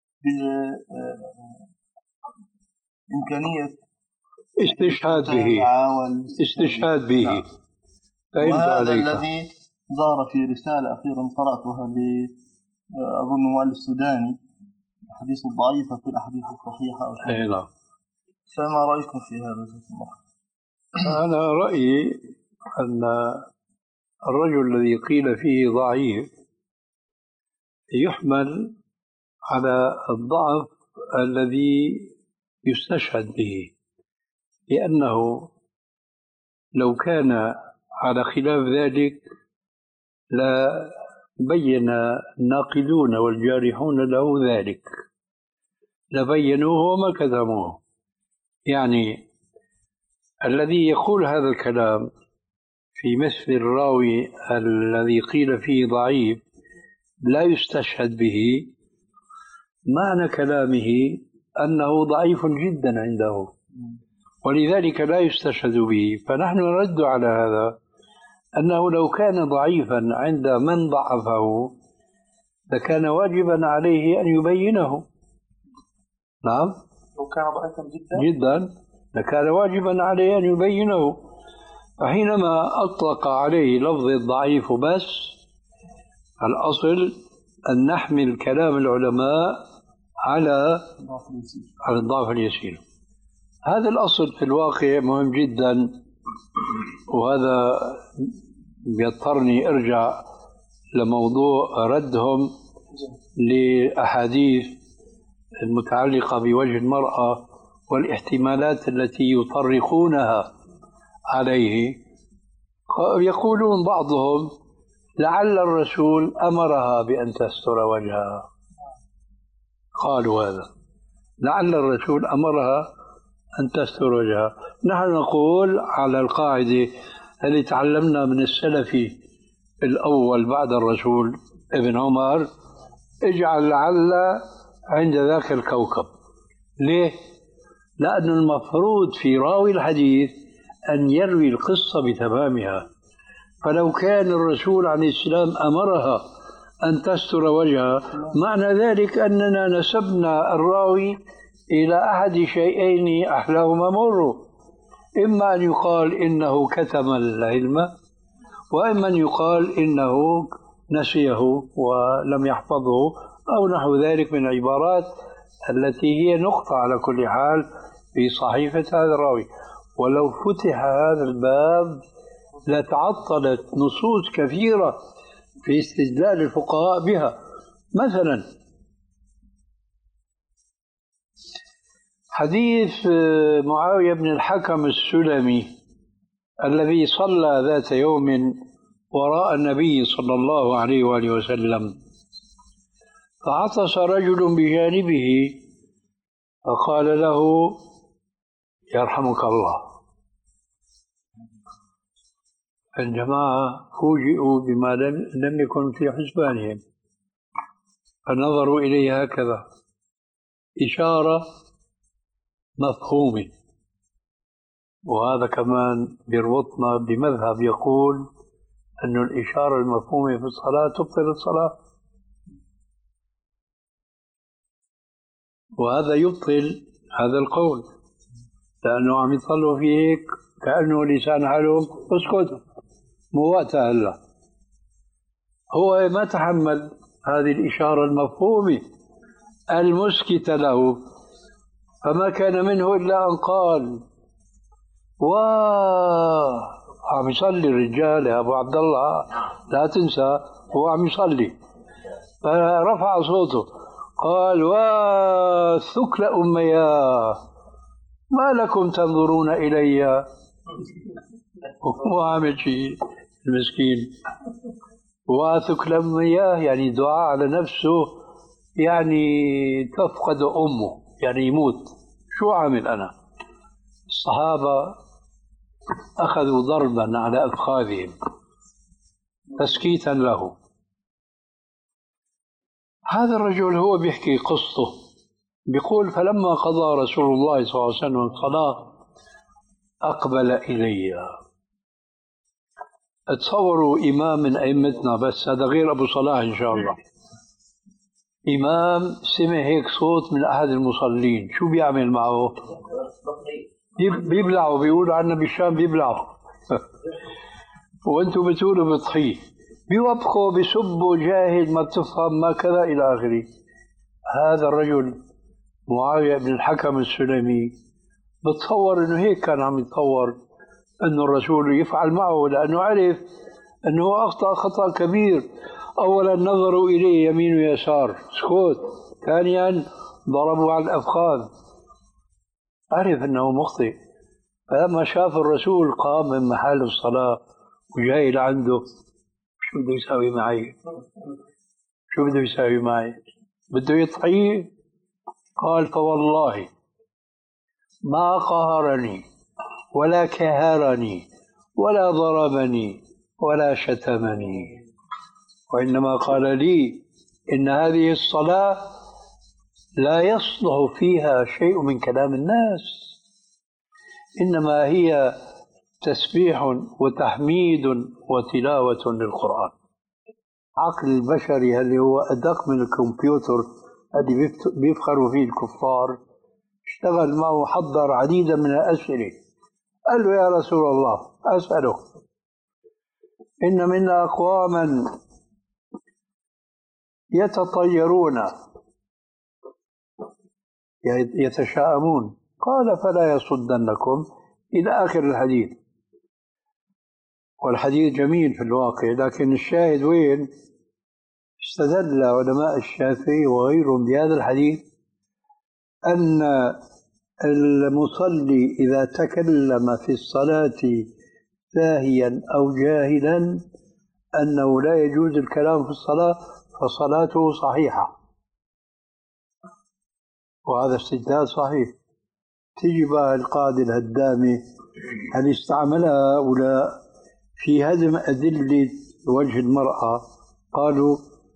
بإمكانية استشهاد به استشهاد به. وهذا الذي ظهر في رسالة أخيرا قرأتها لأظن مؤلف السوداني، الحديث الضعيفة في الأحاديث الصحيحة. نعم. فما رأيكم في هذا؟ أنا رأيي أن الرجل الذي قيل فيه ضعيف يحمل على الضعف الذي يستشهد به، لأنه لو كان على خلاف ذلك لبين الناقدون والجارحون له ذلك، لبينوه وما كتموه. يعني الذي يقول هذا الكلام في مثل الراوي الذي قيل فيه ضعيف لا يستشهد به، معنى كلامه أنه ضعيف جدا عنده، ولذلك لا يستشهد به. فنحن نرد على هذا أنه لو كان ضعيفا عند من ضعفه لكان واجبا عليه أن يبينه. نعم، لو كان ضعيفا جدا جدا لكان واجبا عليه أن يبينه. فحينما أطلق عليه لفظ الضعيف بس، الأصل أن نحمل كلام العلماء على على الضعف اليسير. هذا الأصل في الواقع مهم جدا، وهذا يضطرني أرجع لموضوع ردهم لأحاديث المتعلقة بوجه المرأة والاحتمالات التي يطرقونها عليه. يقولون بعضهم لعل الرسول أمرها بأن تستر وجهها، قالوا هذا، لعل الرسول أمرها أن تستر وجهها. نحن نقول على القاعدة التي تعلمنا من السلف الأول بعد الرسول ابن عمر: اجعل لعل عند ذاك الكوكب. ليه؟ لأن المفروض في راوي الحديث أن يروي القصة بتمامها، فلو كان الرسول عليه السلام أمرها أن تستر وجهها معنى ذلك أننا نسبنا الراوي إلى أحد شيئين أحلاهما مر: إما أن يقال إنه كتم العلم، وإما أن يقال إنه نسيه ولم يحفظه، أو نحو ذلك من العبارات التي هي نقطة على كل حال في صحيفة هذا الراوي. ولو فتح هذا الباب لتعطلت نصوص كثيرة في استدلال الفقهاء بها. مثلا حديث معاوية بن الحكم السلمي الذي صلى ذات يوم وراء النبي صلى الله عليه وآله وسلم، فعطس رجل بجانبه فقال له: يرحمك الله. الجماعة فوجئوا بما لم يكن في حسبانهم، فنظروا إليه هكذا، إشارة مفهومة. وهذا كمان بيربطنا بمذهب يقول أن الإشارة المفهومة في الصلاة تبطل الصلاة، وهذا يبطل هذا القول، لأنه عم يصلوا في هيك كأنه لسان حالهم اسكت مو وقتها هلا. هو ما تحمل هذه الإشارة المفهومة المسكتة له، فما كان منه إلا أن قال: واه عم يصلي الرجال يا أبو عبد الله، لا تنسى هو عم يصلي. فرفع صوته قال: وثكل أمياه ما لكم تنظرون إلي. هو عامل شيء المسكين. وثكل أمياه يعني دعاء على نفسه، يعني تفقد أمه، يعني يموت. شو عامل أنا؟ الصحابة أخذوا ضربا على أفخاذهم تسكيتا له. هذا الرجل هو بيحكي قصته، بيقول: فلما قضى رسول الله صلى الله عليه وسلم الصلاة أقبل إلي. تصوروا إمام من أئمتنا، بس هذا غير أبو صلاح إن شاء الله، إمام سمع هيك صوت من أحد المصلين، شو بيعمل معه؟ بيبلعوا، بيقولوا عنا بالشام بيبلعوا وانتم بتقولوا بطحيه، بيوبخوا بيسبوا جاهل ما بتفهم ما كذا إلى آخره. هذا الرجل معاوية بن الحكم السلمي بتصور انه هيك كان عم يتصور انه الرسول يفعل معه، لانه عرف انه اخطا خطا كبير. اولا نظروا اليه يمين ويسار سكوت، ثانيا ضربوا على الافخاذ، عرف انه مخطئ. فلما شاف الرسول قام من محل الصلاة وجاي لعنده، شو بده يساوي معي؟ شو بده يساوي معي؟ بده يطعيه؟ قال فوالله ما قهرني ولا كهرني ولا ضربني ولا شتمني، وإنما قال لي إن هذه الصلاة لا يصلح فيها شيء من كلام الناس، إنما هي تسبيح وتحميد وتلاوة للقرآن. عقل البشري اللي هو أدق من الكمبيوتر اللي بيفخروا فيه الكفار اشتغل معه، حضر عديدا من الأسئلة. قال له يا رسول الله أسألك، إن منا أقواما يتطيرون يتشاءمون، قال فلا يصدنكم إلى آخر الحديث. والحديث جميل في الواقع، لكن الشاهد وين؟ استدل علماء الشافعي وغيرهم بهذا الحديث أن المصلي إذا تكلم في الصلاة ساهيا أو جاهلا أنه لا يجوز الكلام في الصلاة، فصلاته صحيحة. وهذا استدلال صحيح. تيجي بقى القاعدة الهدامة اللي استعملها هؤلاء في هدم أدلة وجه المرأة، قالوا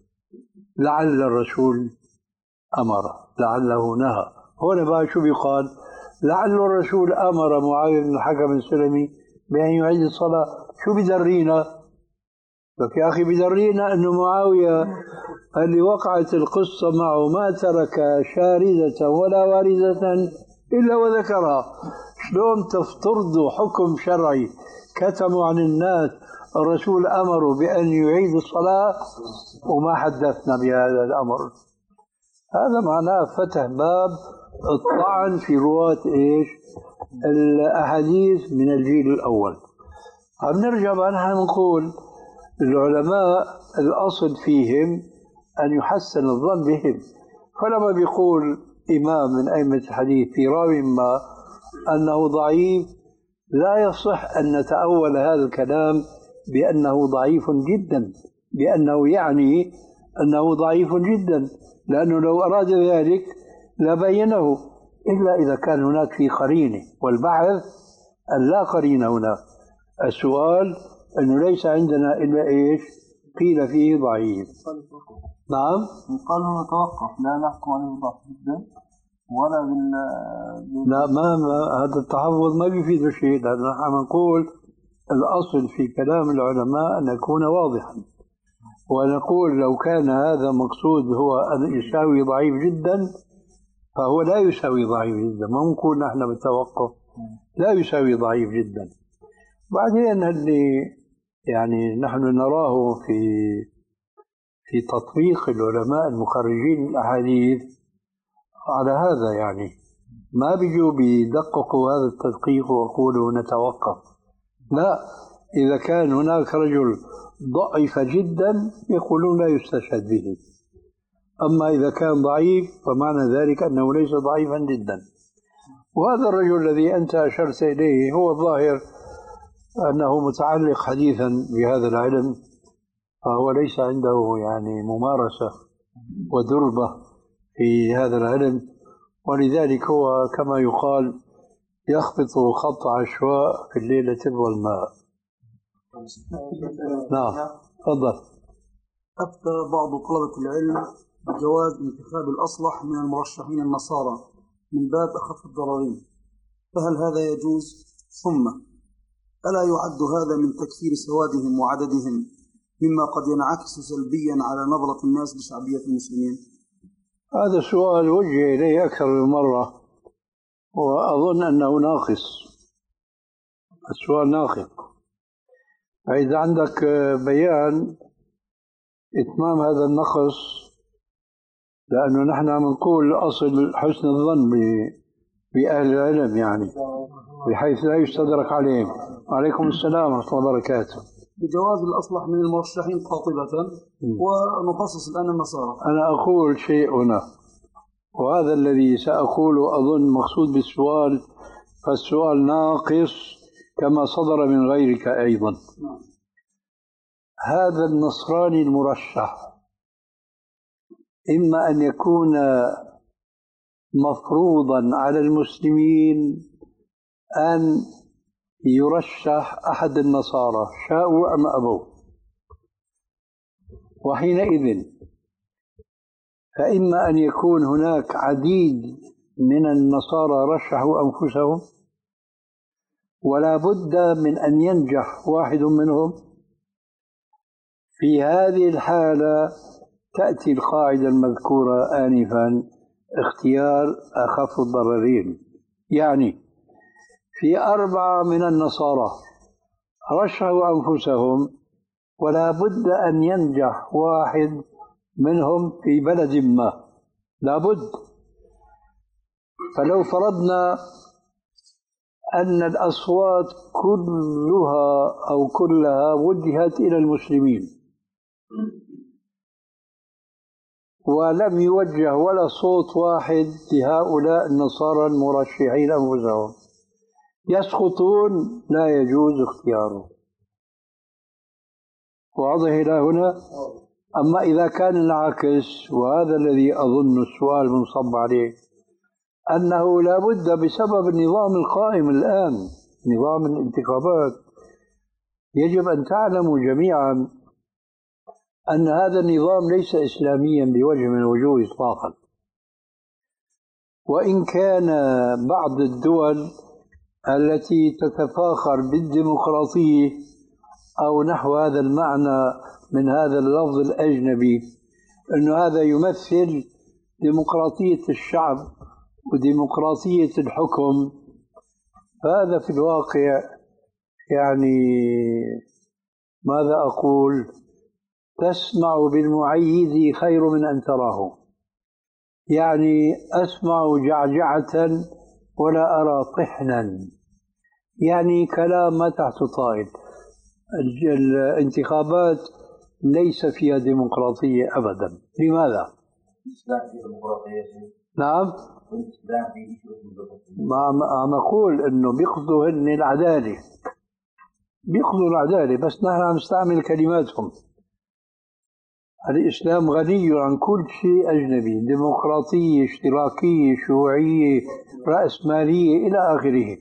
لعل الرسول أمر، لعله نهى. هنا بقى شو بيقال؟ لعل الرسول أمر معاوية بن الحكم السلمي بأن يعيد الصلاة. شو بدرينا؟ لك يا أخي بدرينا أنه معاوية اللي وقعت القصة معه ما ترك شاردة ولا واردة إلا وذكرها. شلون تفترضوا حكم شرعي كتموا عن الناس الرسول أمره بأن يعيد الصلاة وما حدثنا بهذا الأمر؟ هذا معناه فتح باب الطعن في رواة إيش؟ الأحاديث من الجيل الأول. عم نرجع بقى نحن نقول العلماء الأصل فيهم أن يحسن الظن بهم. فلما بيقول إمام من أئمة الحديث في راوي ما أنه ضعيف، لا يصح أن نتأول هذا الكلام بأنه ضعيف جدا، بأنه يعني أنه ضعيف جدا، لأنه لو أراد ذلك لبينه، إلا إذا كان هناك في قرينة. والبحث أن لا قرينة هناك. السؤال أنه ليس عندنا إلا إيش؟ قيل فيه ضعيف. نعم. قال نتوقف، لا نحكم عليه ضعف جدا ولا بال لا، ما, ما هذا التحفظ ما بيفيد بشيء، لأن نحن نقول الأصل في كلام العلماء أن يكون واضحا، ونقول لو كان هذا مقصود هو أن يساوي ضعيف جدا فهو لا يساوي ضعيف جدا. ما نقول نحن بالتوقف لا يساوي ضعيف جدا. بعدين اللي يعني نحن نراه في في تطبيق العلماء المخرجين الأحاديث على هذا، يعني ما بيجوا بيدققوا هذا التدقيق ويقولوا نتوقف. لا، إذا كان هناك رجل ضعيف جدا يقولون لا يستشهد به، أما إذا كان ضعيف فمعنى ذلك أنه ليس ضعيفا جدا. وهذا الرجل الذي أنت أشرت إليه هو الظاهر أنه متعلق حديثا بهذا العلم، فهو ليس عنده يعني ممارسة ودربة في هذا العلم، ولذلك هو كما يقال يخبط خط عشواء في الليلة الظلماء. نعم، تفضل. أفتى بعض طلبة العلم بجواز انتخاب الأصلح من المرشحين النصارى من باب أخف الضررين، فهل هذا يجوز؟ ثم ألا يعد هذا من تكثير سوادهم وعددهم مما قد ينعكس سلبيا على نظرة الناس بشعبية المسلمين؟ هذا السؤال وجه إليه أكثر من مرة وأظن أنه ناقص. السؤال ناقص. فإذا عندك بيان إتمام هذا النقص، لأنه نحن عم نقول أصل حسن الظن بأهل العلم، يعني بحيث لا يستدرك عليهم. وعليكم السلام ورحمة الله وبركاته. بجواز الأصلح من المرشحين قاطبة، ونخصص الآن النصارى. أنا أقول شيء هنا، وهذا الذي سأقوله أظن مقصود بالسؤال فالسؤال ناقص كما صدر من غيرك أيضا. هذا النصراني المرشح إما أن يكون مفروضا على المسلمين أن يرشح أحد النصارى شاءوا أم أبوا، وحينئذ فإما أن يكون هناك عديد من النصارى رشحوا أنفسهم، ولا بد من أن ينجح واحد منهم. في هذه الحالة تأتي القاعدة المذكورة آنفا، اختيار أخف الضررين. يعني في أربعة من النصارى رشحوا أنفسهم، ولا بد أن ينجح واحد منهم في بلد ما، لا بد. فلو فرضنا أن الأصوات كلها أو كلها وجهت إلى المسلمين ولم يوجه ولا صوت واحد لهؤلاء النصارى المرشحين أنفسهم، يسقطون، لا يجوز اختياره. واضح إلى هنا؟ أما إذا كان العكس، وهذا الذي أظن السؤال منصب عليه، أنه لا بد بسبب النظام القائم الآن، نظام الانتخابات، يجب أن تعلموا جميعا أن هذا النظام ليس إسلاميا بوجه من الوجوه إطلاقا. وإن كان بعض الدول التي تتفاخر بالديمقراطية أو نحو هذا المعنى من هذا اللفظ الأجنبي، أن هذا يمثل ديمقراطية الشعب وديمقراطية الحكم، فهذا في الواقع يعني ماذا أقول، تسمع بالمعيد خير من أن تراه. يعني أسمع جعجعة ولا أرى طحنا، يعني كلام ما تحت طائل. الانتخابات ليس فيها ديمقراطية أبدا. لماذا؟ نعم، ما عم أقول إنه بيقصدوا هن العدالة، بيقصدوا العدالة، بس نحن عم نستعمل كلماتهم. الإسلام غني عن كل شيء أجنبي، ديمقراطية، اشتراكية، شيوعية، رأسمالية إلى آخره.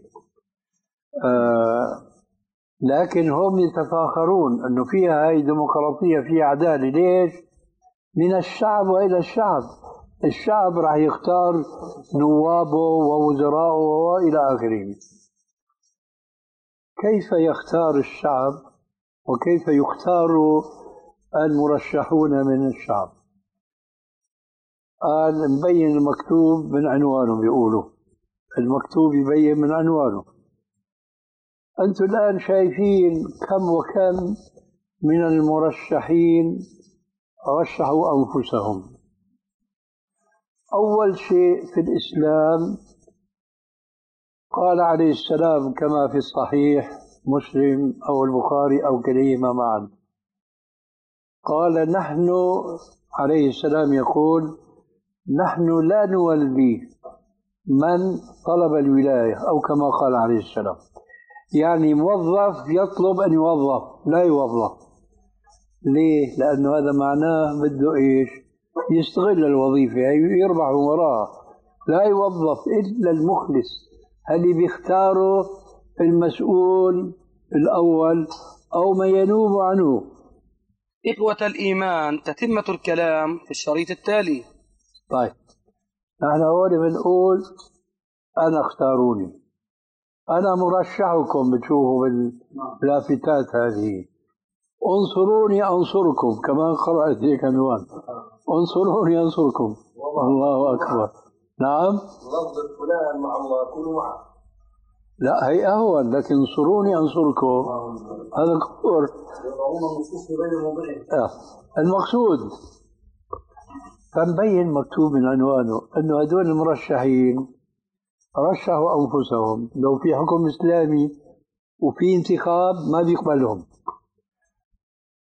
آه لكن هم يتفاخرون أنه فيها هاي ديمقراطية، فيها عدالة. ليش؟ من الشعب وإلى الشعب. الشعب راح يختار نوابه ووزراءه وإلى آخره. كيف يختار الشعب وكيف يختار المرشحون من الشعب؟ قال مبين المكتوب من عنوانه، بيقولوا المكتوب يبين من عنوانه. أنتم الآن شايفين كم وكم من المرشحين رشحوا أنفسهم. أول شيء في الإسلام قال عليه السلام كما في الصحيح مسلم أو البخاري أو كليهما معا، قال نحن عليه السلام يقول نحن لا نولي من طلب الولاية، أو كما قال عليه السلام، يعني موظف يطلب أن يوظف لا يوظف. ليه؟ لأنه هذا معناه بده إيش؟ يستغل الوظيفة يربح وراء، لا يوظف إلا المخلص اللي بيختاره المسؤول الأول أو ما ينوب عنه. إخوة الإيمان، تتمة الكلام في الشريط التالي. طيب، نحن هون بنقول أنا اختاروني، أنا مرشحكم، بتشوفوا باللافتات هذه، انصروني أنصركم، كمان قرأت هيك عنوان، انصروني أنصركم. الله أكبر. نعم، لفظ فلان مع الله كونوا معه، لا هي أهون، لكن انصروني أنصركم هذا كفر. المقصود فنبين مكتوب من عنوانه أنه هدول المرشحين رشحوا أنفسهم. لو في حكم إسلامي وفي انتخاب ما بيقبلهم،